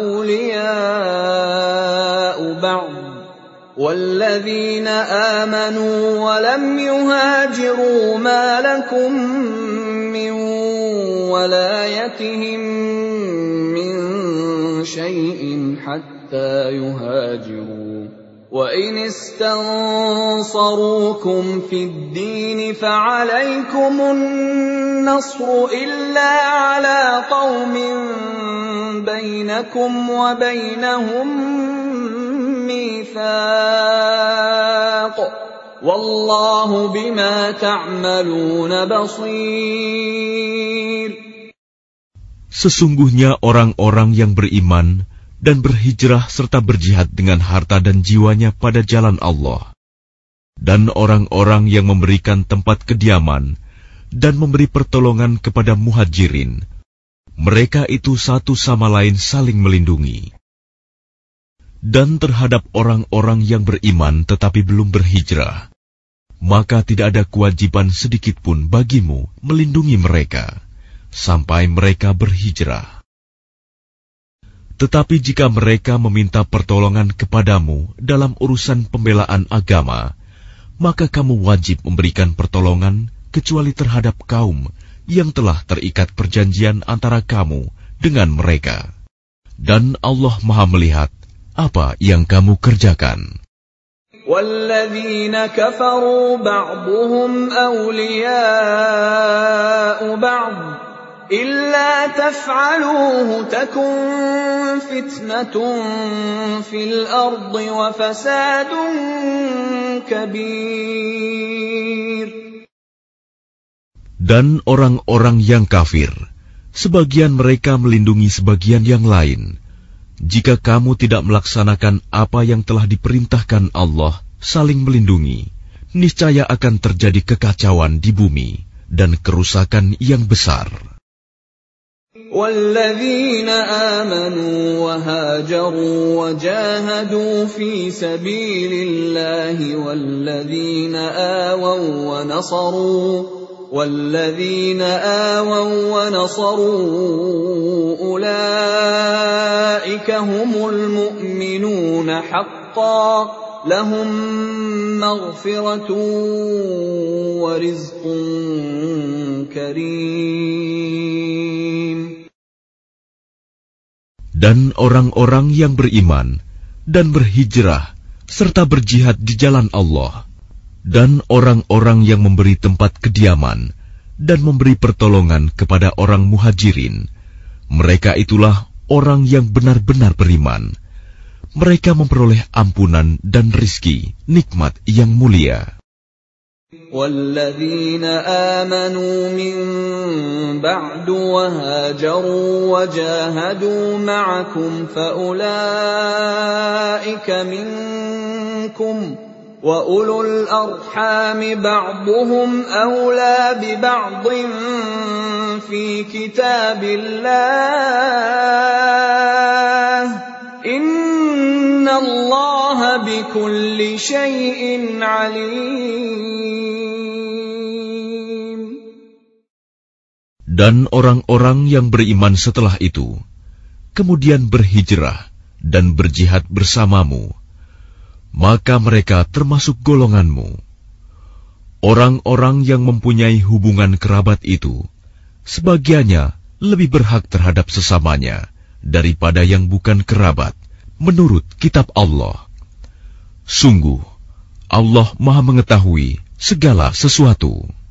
أولياء بعض والذين آمنوا ولم يهاجروا ما لكم من ولايتهم من شيء حتى يهاجروا وَإِنِ اسْتَنصَرُوكُمْ فِي الدِّينِ فَعَلَيْكُمُ النَّصْرُ إِلَّا عَلَى قَوْمٍ بَيْنَكُمْ وَبَيْنَهُم مِّيثَاقٌ وَاللَّهُ بِمَا تَعْمَلُونَ بَصِيرٌ. Sesungguhnya orang-orang yang beriman dan berhijrah serta berjihad dengan harta dan jiwanya pada jalan Allah, dan orang-orang yang memberikan tempat kediaman dan memberi pertolongan kepada muhajirin, mereka itu satu sama lain saling melindungi. Dan terhadap orang-orang yang beriman tetapi belum berhijrah, maka tidak ada kewajiban sedikit pun bagimu melindungi mereka sampai mereka berhijrah. Tetapi jika mereka meminta pertolongan kepadamu dalam urusan pembelaan agama, maka kamu wajib memberikan pertolongan kecuali terhadap kaum yang telah terikat perjanjian antara kamu dengan mereka. Dan Allah Maha melihat apa yang kamu kerjakan. وَالَّذِينَ كَفَرُوا بَعْضُهُمْ أَوْلِيَاءُ بَعْضٍ إِلَّا تَفْعَلُوهُ تَكُنْ فِتْنَةٌ فِي الْأَرْضِ وَفَسَادٌ كَبِيرٌ. Dan orang-orang yang kafir sebagian mereka melindungi sebagian yang lain. Jika kamu tidak melaksanakan apa yang telah diperintahkan Allah, saling melindungi, niscaya akan terjadi kekacauan di bumi dan kerusakan yang besar. وَالَّذِينَ آمَنُوا وَهَاجَرُوا وَجَاهَدُوا فِي سَبِيلِ اللَّهِ وَالَّذِينَ آوَوا وَّنَصَرُوا وَالَّذِينَ آوَوا وَّنَصَرُوا أُولَئِكَ هُمُ الْمُؤْمِنُونَ حَقًّا لَهُم مَّغْفِرَةٌ وَرِزْقٌ كَرِيمٌ. Dan orang-orang yang beriman dan berhijrah serta berjihad di jalan Allah, dan orang-orang yang memberi tempat kediaman dan memberi pertolongan kepada orang muhajirin, mereka itulah orang yang benar-benar beriman. Mereka memperoleh ampunan dan rizki, nikmat yang mulia. وَالَّذِينَ آمَنُوا مِن بَعْدُ وَهَاجَرُوا وَجَاهَدُوا مَعَكُمْ فَأُولَئِكَ مِنكُمْ وَأُولُو الْأَرْحَامِ بَعْضُهُمْ أَوْلَى بِبَعْضٍ فِي كِتَابِ اللَّهِ إِنَّ اللَّهَ بِكُلِّ شَيْءٍ عَلِيمٌ. Dan orang-orang yang beriman setelah itu, kemudian berhijrah dan berjihad bersamamu, maka mereka termasuk golonganmu. Orang-orang yang mempunyai hubungan kerabat itu, sebagiannya lebih berhak terhadap sesamanya daripada yang bukan kerabat, menurut kitab Allah. Sungguh, Allah Maha Mengetahui segala sesuatu.